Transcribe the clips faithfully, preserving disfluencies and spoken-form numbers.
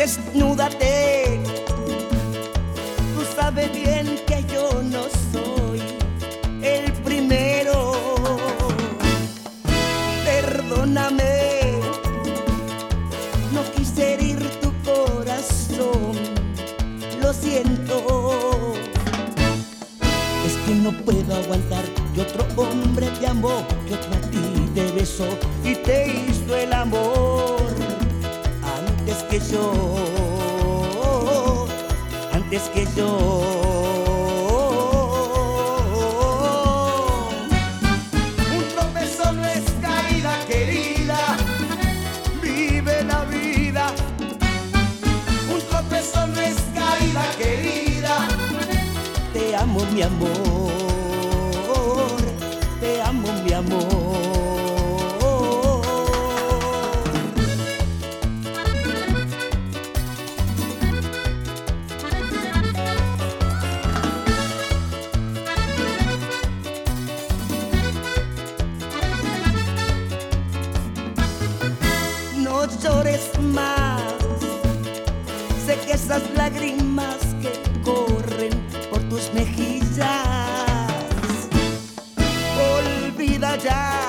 desnúdate. Tú sabes bien que yo no soy el primero. Perdóname, no quise herir tu corazón, lo siento. Es que no puedo aguantar que otro hombre te amó, que otro a ti te besó y te hizo el amor antes que yo, antes que yo. Un tropezón no es caída, querida, vive la vida. Un tropezón no es caída, querida. Te amo, mi amor, te amo, mi amor. No llores más, sé que esas lágrimas que corren por tus mejillas, olvida ya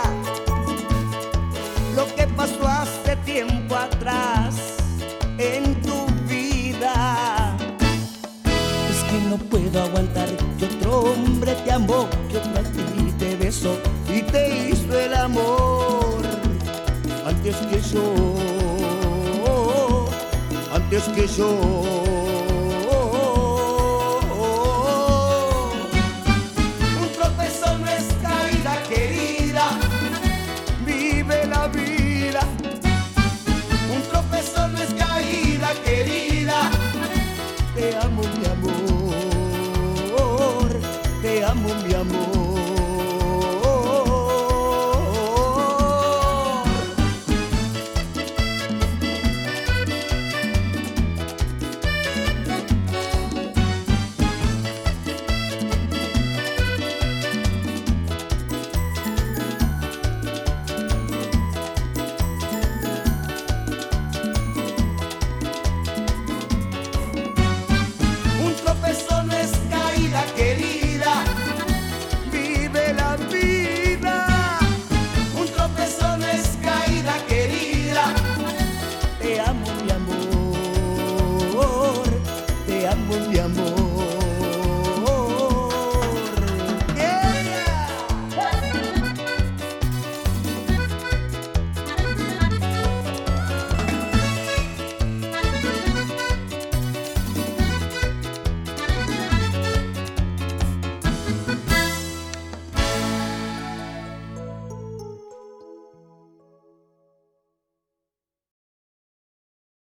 lo que pasó hace tiempo atrás en tu vida. Es que no puedo aguantar que otro hombre te amó, que otro a ti te besó y te hizo el amor antes que yo, antes que yo. Un tropezón no es caída, querida, vive la vida. Un tropezón no es caída, querida. Te amo, mi amor, te amo, mi amor.